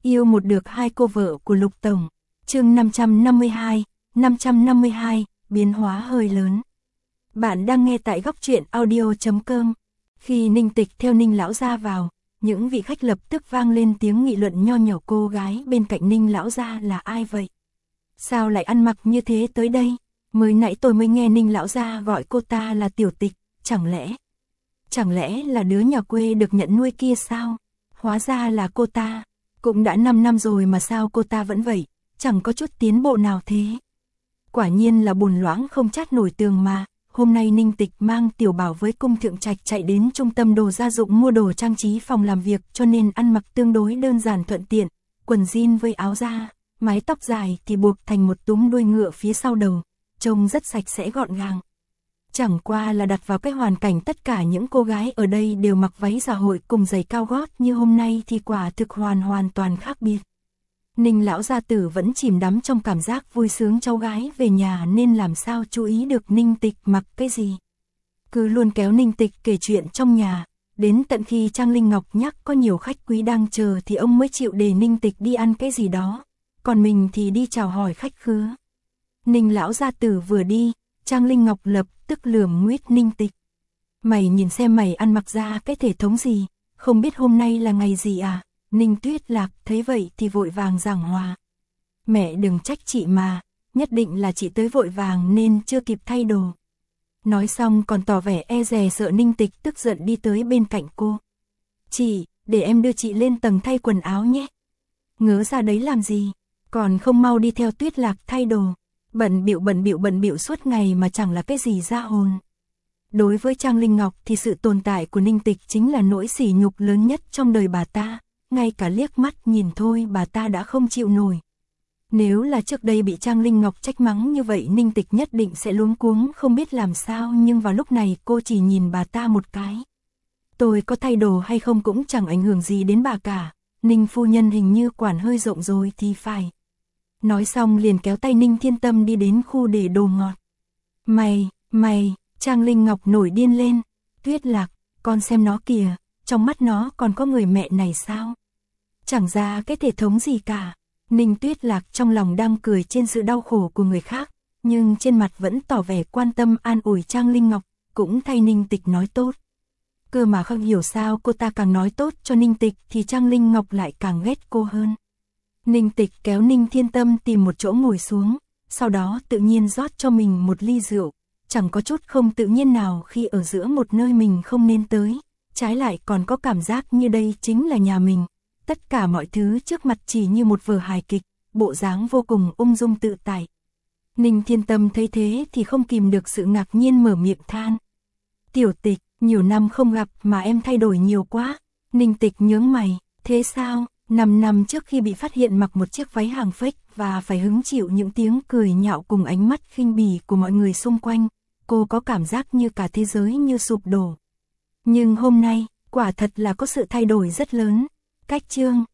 Yêu một được hai cô vợ của Lục Tổng. Chương 552, biến hóa hơi lớn. Bạn đang nghe tại góc truyện audio.com. Khi Ninh Tịch theo Ninh lão gia vào, những vị khách lập tức vang lên tiếng nghị luận nho nhỏ. Cô gái bên cạnh Ninh lão gia là ai vậy? Sao lại ăn mặc như thế tới đây? Mới nãy tôi mới nghe Ninh lão gia gọi cô ta là Tiểu Tịch, chẳng lẽ là đứa nhà quê được nhận nuôi kia sao? Hóa ra là cô ta. Cũng đã 5 năm rồi mà sao cô ta vẫn vậy, chẳng có chút tiến bộ nào thế. Quả nhiên là bùn loãng không chát nổi tường mà. Hôm nay Ninh Tịch mang Tiểu Bảo với Cung Thượng Trạch chạy đến trung tâm đồ gia dụng mua đồ trang trí phòng làm việc, cho nên ăn mặc tương đối đơn giản thuận tiện, quần jean với áo da, mái tóc dài thì buộc thành một túm đuôi ngựa phía sau đầu, trông rất sạch sẽ gọn gàng. Chẳng qua là đặt vào cái hoàn cảnh tất cả những cô gái ở đây đều mặc váy dạ hội cùng giày cao gót như hôm nay thì quả thực hoàn toàn khác biệt. Ninh lão gia tử vẫn chìm đắm trong cảm giác vui sướng cháu gái về nhà nên làm sao chú ý được Ninh Tịch mặc cái gì. Cứ luôn kéo Ninh Tịch kể chuyện trong nhà, đến tận khi Trang Linh Ngọc nhắc có nhiều khách quý đang chờ thì ông mới chịu để Ninh Tịch đi ăn cái gì đó, còn mình thì đi chào hỏi khách khứa. Ninh lão gia tử vừa đi, Trang Linh Ngọc lập tức lườm nguyết Ninh Tịch. Mày nhìn xem mày ăn mặc ra cái thể thống gì, không biết hôm nay là ngày gì à? Ninh Tuyết Lạc thấy vậy thì vội vàng giảng hòa. Mẹ đừng trách chị mà, nhất định là chị tới vội vàng nên chưa kịp thay đồ. Nói xong còn tỏ vẻ e dè sợ Ninh Tịch tức giận đi tới bên cạnh cô. Chị, để em đưa chị lên tầng thay quần áo nhé. Ngớ ra đấy làm gì, còn không mau đi theo Tuyết Lạc thay đồ. Bận bịu suốt ngày mà chẳng là cái gì ra hồn. Đối với Trang Linh Ngọc thì sự tồn tại của Ninh Tịch chính là nỗi sỉ nhục lớn nhất trong đời bà ta, ngay cả liếc mắt nhìn thôi bà ta đã không chịu nổi. Nếu là trước đây bị Trang Linh Ngọc trách mắng như vậy Ninh Tịch nhất định sẽ luống cuống không biết làm sao, nhưng vào lúc này cô chỉ nhìn bà ta một cái. Tôi có thay đồ hay không cũng chẳng ảnh hưởng gì đến bà cả, Ninh phu nhân hình như quản hơi rộng rồi thì phải. Nói xong liền kéo tay Ninh Thiên Tâm đi đến khu để đồ ngọt. Mày, Trang Linh Ngọc nổi điên lên. Tuyết Lạc, con xem nó kìa, trong mắt nó còn có người mẹ này sao? Chẳng ra cái thể thống gì cả. Ninh Tuyết Lạc trong lòng đang cười trên sự đau khổ của người khác, nhưng trên mặt vẫn tỏ vẻ quan tâm an ủi Trang Linh Ngọc, cũng thay Ninh Tịch nói tốt. Cơ mà không hiểu sao cô ta càng nói tốt cho Ninh Tịch thì Trang Linh Ngọc lại càng ghét cô hơn. Ninh Tịch kéo Ninh Thiên Tâm tìm một chỗ ngồi xuống, sau đó tự nhiên rót cho mình một ly rượu, chẳng có chút không tự nhiên nào khi ở giữa một nơi mình không nên tới, trái lại còn có cảm giác như đây chính là nhà mình. Tất cả mọi thứ trước mặt chỉ như một vở hài kịch, bộ dáng vô cùng ung dung tự tại. Ninh Thiên Tâm thấy thế thì không kìm được sự ngạc nhiên mở miệng than. Tiểu Tịch, nhiều năm không gặp mà em thay đổi nhiều quá. Ninh Tịch nhướng mày, thế sao? 5 năm trước khi bị phát hiện mặc một chiếc váy hàng fake và phải hứng chịu những tiếng cười nhạo cùng ánh mắt khinh bỉ của mọi người xung quanh, cô có cảm giác như cả thế giới như sụp đổ. Nhưng hôm nay, quả thật là có sự thay đổi rất lớn. Cách chương